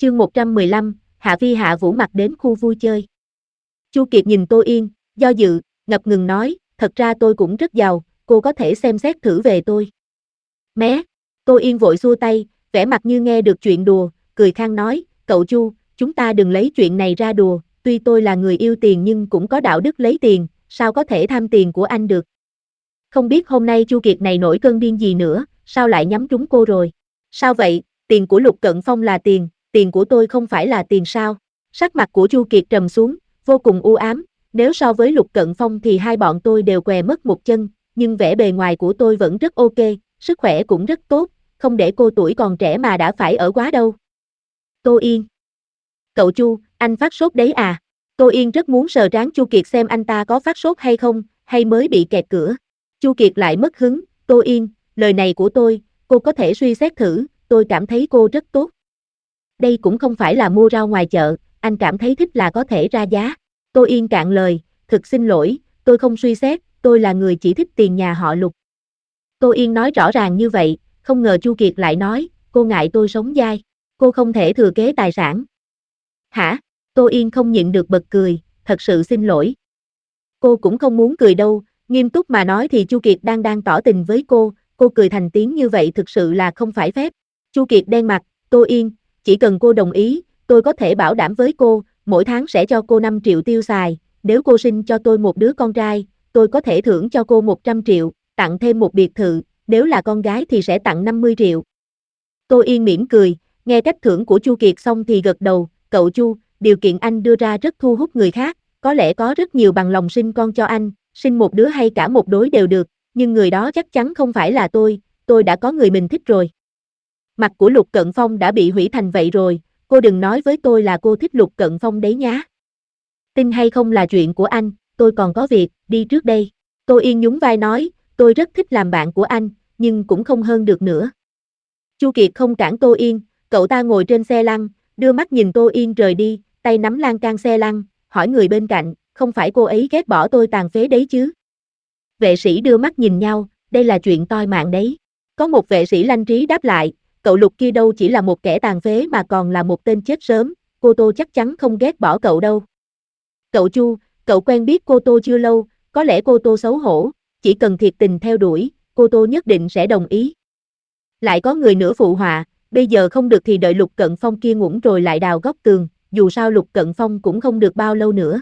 Chương 115, Hạ Vi Hạ Vũ mặc đến khu vui chơi. Chu Kiệt nhìn Tô Yên, do dự, ngập ngừng nói, thật ra tôi cũng rất giàu, cô có thể xem xét thử về tôi. Mé, Tô Yên vội xua tay, vẻ mặt như nghe được chuyện đùa, cười khang nói, cậu Chu, chúng ta đừng lấy chuyện này ra đùa, tuy tôi là người yêu tiền nhưng cũng có đạo đức lấy tiền, sao có thể tham tiền của anh được. Không biết hôm nay Chu Kiệt này nổi cơn điên gì nữa, sao lại nhắm trúng cô rồi? Sao vậy, tiền của Lục Cận Phong là tiền của tôi không phải là tiền sao? Sắc mặt của Chu Kiệt trầm xuống, vô cùng u ám, nếu so với Lục Cận Phong thì hai bọn tôi đều què mất một chân, nhưng vẻ bề ngoài của tôi vẫn rất ok, sức khỏe cũng rất tốt, không để cô tuổi còn trẻ mà đã phải ở quá đâu. Tô Yên. Cậu Chu, anh phát sốt đấy à? Tô Yên rất muốn sờ trán Chu Kiệt xem anh ta có phát sốt hay không, hay mới bị kẹt cửa. Chu Kiệt lại mất hứng, Tô Yên, lời này của tôi, cô có thể suy xét thử, tôi cảm thấy cô rất tốt. Đây cũng không phải là mua rau ngoài chợ, anh cảm thấy thích là có thể ra giá. Tô Yên cạn lời, thực xin lỗi, tôi không suy xét, tôi là người chỉ thích tiền nhà họ Lục. Tô Yên nói rõ ràng như vậy, không ngờ Chu Kiệt lại nói, cô ngại tôi sống dai, cô không thể thừa kế tài sản. Hả? Tô Yên không nhịn được bật cười, thật sự xin lỗi. Cô cũng không muốn cười đâu, nghiêm túc mà nói thì Chu Kiệt đang tỏ tình với cô cười thành tiếng như vậy thực sự là không phải phép. Chu Kiệt đen mặt, Tô Yên, chỉ cần cô đồng ý, tôi có thể bảo đảm với cô, mỗi tháng sẽ cho cô 5 triệu tiêu xài, nếu cô sinh cho tôi một đứa con trai, tôi có thể thưởng cho cô 100 triệu, tặng thêm một biệt thự, nếu là con gái thì sẽ tặng 50 triệu. Tô Yên mỉm cười, nghe cách thưởng của Chu Kiệt xong thì gật đầu, cậu Chu, điều kiện anh đưa ra rất thu hút người khác, có lẽ có rất nhiều bằng lòng sinh con cho anh, sinh một đứa hay cả một đôi đều được, nhưng người đó chắc chắn không phải là tôi đã có người mình thích rồi. Mặt của Lục Cận Phong đã bị hủy thành vậy rồi, cô đừng nói với tôi là cô thích Lục Cận Phong đấy nhá. Tin hay không là chuyện của anh, tôi còn có việc, đi trước đây. Tô Yên nhún vai nói, tôi rất thích làm bạn của anh, nhưng cũng không hơn được nữa. Chu Kiệt không cản Tô Yên, cậu ta ngồi trên xe lăn, đưa mắt nhìn Tô Yên rời đi, tay nắm lan can xe lăn, hỏi người bên cạnh, không phải cô ấy ghét bỏ tôi tàn phế đấy chứ? Vệ sĩ đưa mắt nhìn nhau, đây là chuyện toi mạng đấy. Có một vệ sĩ lanh trí đáp lại, cậu Lục kia đâu chỉ là một kẻ tàn phế mà còn là một tên chết sớm, cô Tô chắc chắn không ghét bỏ cậu đâu. Cậu Chu, cậu quen biết cô Tô chưa lâu, có lẽ cô Tô xấu hổ, chỉ cần thiệt tình theo đuổi, cô Tô nhất định sẽ đồng ý. Lại có người nữa phụ họa, bây giờ không được thì đợi Lục Cận Phong kia ngủm rồi lại đào góc tường, dù sao Lục Cận Phong cũng không được bao lâu nữa.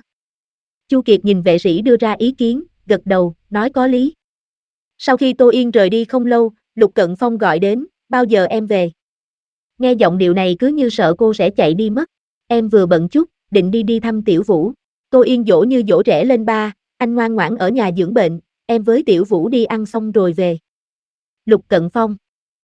Chu Kiệt nhìn vệ sĩ đưa ra ý kiến, gật đầu, nói có lý. Sau khi Tô Yên rời đi không lâu, Lục Cận Phong gọi đến, bao giờ em về? Nghe giọng điệu này cứ như sợ cô sẽ chạy đi mất. Em vừa bận chút, định đi thăm Tiểu Vũ. Tô Yên dỗ như dỗ trẻ lên ba, anh ngoan ngoãn ở nhà dưỡng bệnh, em với Tiểu Vũ đi ăn xong rồi về. Lục Cận Phong.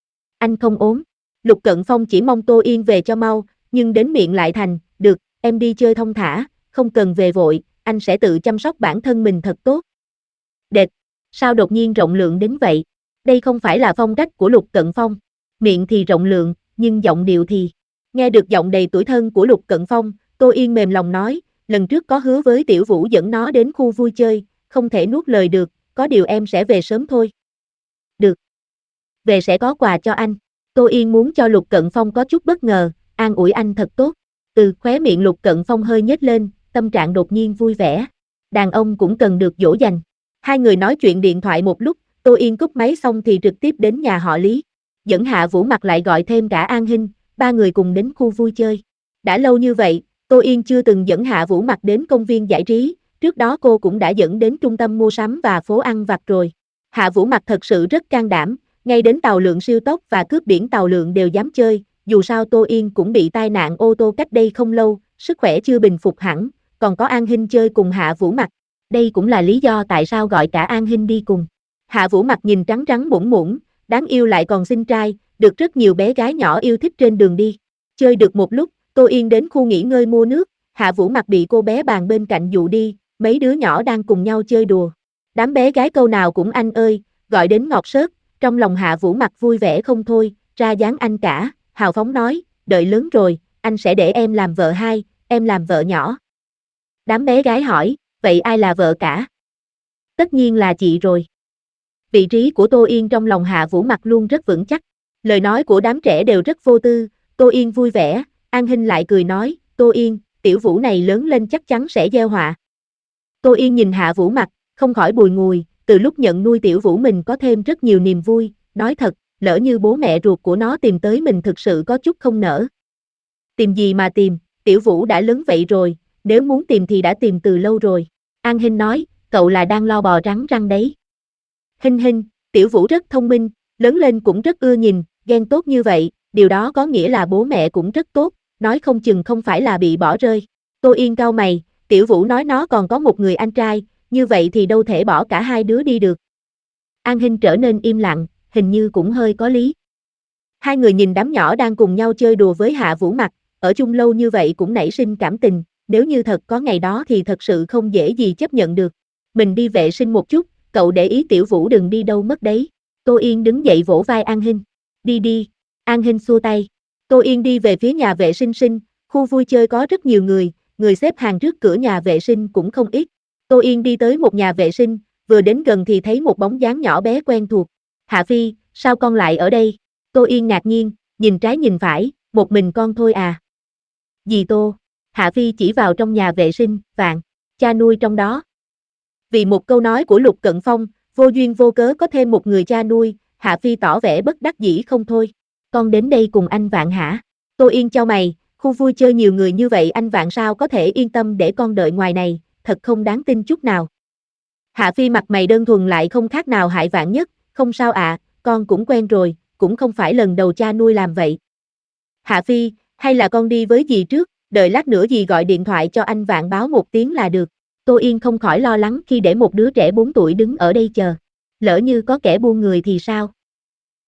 Anh không ốm. Lục Cận Phong chỉ mong Tô Yên về cho mau, nhưng đến miệng lại thành, được, em đi chơi thông thả, không cần về vội, anh sẽ tự chăm sóc bản thân mình thật tốt. Đệt, sao đột nhiên rộng lượng đến vậy? Đây không phải là phong cách của Lục Cận Phong. Miệng thì rộng lượng, nhưng giọng điệu thì... Nghe được giọng đầy tủi thân của Lục Cận Phong, Tô Yên mềm lòng nói, lần trước có hứa với Tiểu Vũ dẫn nó đến khu vui chơi, không thể nuốt lời được, có điều em sẽ về sớm thôi. Được. Về sẽ có quà cho anh. Tô Yên muốn cho Lục Cận Phong có chút bất ngờ, an ủi anh thật tốt. Khóe miệng Lục Cận Phong hơi nhếch lên, tâm trạng đột nhiên vui vẻ. Đàn ông cũng cần được dỗ dành. Hai người nói chuyện điện thoại một lúc, Tô Yên cúp máy xong thì trực tiếp đến nhà họ Lý. Dẫn Hạ Vũ Mặc lại gọi thêm cả An Hinh, ba người cùng đến khu vui chơi. Đã lâu như vậy, Tô Yên chưa từng dẫn Hạ Vũ Mặc đến công viên giải trí, trước đó cô cũng đã dẫn đến trung tâm mua sắm và phố ăn vặt rồi. Hạ Vũ Mặc thật sự rất can đảm, ngay đến tàu lượn siêu tốc và cướp biển tàu lượn đều dám chơi, dù sao Tô Yên cũng bị tai nạn ô tô cách đây không lâu, sức khỏe chưa bình phục hẳn, còn có An Hinh chơi cùng Hạ Vũ Mặc. Đây cũng là lý do tại sao gọi cả An Hinh đi cùng. Hạ Vũ Mặc nhìn trắng trắng muỗng muỗng, đáng yêu lại còn xinh trai, được rất nhiều bé gái nhỏ yêu thích trên đường đi. Chơi được một lúc, Tô Yên đến khu nghỉ ngơi mua nước, Hạ Vũ Mặc bị cô bé bàn bên cạnh dụ đi, mấy đứa nhỏ đang cùng nhau chơi đùa. Đám bé gái câu nào cũng anh ơi, gọi đến ngọt xớt, trong lòng Hạ Vũ Mặc vui vẻ không thôi, ra dáng anh cả, hào phóng nói, đợi lớn rồi, anh sẽ để em làm vợ hai, em làm vợ nhỏ. Đám bé gái hỏi, vậy ai là vợ cả? Tất nhiên là chị rồi. Vị trí của Tô Yên trong lòng Hạ Vũ Mặc luôn rất vững chắc. Lời nói của đám trẻ đều rất vô tư, Tô Yên vui vẻ, An Hinh lại cười nói, Tô Yên, tiểu Vũ này lớn lên chắc chắn sẽ gieo họa. Tô Yên nhìn Hạ Vũ mặt, không khỏi bùi ngùi, từ lúc nhận nuôi tiểu Vũ mình có thêm rất nhiều niềm vui, nói thật, lỡ như bố mẹ ruột của nó tìm tới mình thực sự có chút không nỡ. Tìm gì mà tìm, tiểu Vũ đã lớn vậy rồi, nếu muốn tìm thì đã tìm từ lâu rồi. An Hinh nói, cậu là đang lo bò rắn răng đấy. Hinh Hinh, tiểu Vũ rất thông minh, lớn lên cũng rất ưa nhìn, ghen tốt như vậy, điều đó có nghĩa là bố mẹ cũng rất tốt, nói không chừng không phải là bị bỏ rơi. Tô Yên cau mày, tiểu Vũ nói nó còn có một người anh trai, như vậy thì đâu thể bỏ cả hai đứa đi được. An Hinh trở nên im lặng, hình như cũng hơi có lý. Hai người nhìn đám nhỏ đang cùng nhau chơi đùa với Hạ Vũ mặt, ở chung lâu như vậy cũng nảy sinh cảm tình, nếu như thật có ngày đó thì thật sự không dễ gì chấp nhận được. Mình đi vệ sinh một chút, cậu để ý tiểu Vũ đừng đi đâu mất đấy. Tô Yên đứng dậy vỗ vai An Hinh. Đi đi. An Hinh xua tay. Tô Yên đi về phía nhà vệ sinh, khu vui chơi có rất nhiều người xếp hàng trước cửa nhà vệ sinh cũng không ít. Tô Yên đi tới một nhà vệ sinh, vừa đến gần thì thấy một bóng dáng nhỏ bé quen thuộc. Hạ Phi, sao con lại ở đây? Tô Yên ngạc nhiên, nhìn trái nhìn phải, một mình con thôi à? Dì Tô, Hạ Phi chỉ vào trong nhà vệ sinh, Vạn, cha nuôi trong đó. Vì một câu nói của Lục Cận Phong, vô duyên vô cớ có thêm một người cha nuôi, Hạ Phi tỏ vẻ bất đắc dĩ không thôi. Con đến đây cùng anh Vạn hả? Tô Yên chau mày, khu vui chơi nhiều người như vậy anh Vạn sao có thể yên tâm để con đợi ngoài này, thật không đáng tin chút nào. Hạ Phi mặt mày đơn thuần lại không khác nào hại Vạn nhất, không sao ạ, con cũng quen rồi, cũng không phải lần đầu cha nuôi làm vậy. Hạ Phi, hay là con đi với dì trước, đợi lát nữa dì gọi điện thoại cho anh Vạn báo một tiếng là được. Tô Yên không khỏi lo lắng khi để một đứa trẻ 4 tuổi đứng ở đây chờ. Lỡ như có kẻ buôn người thì sao?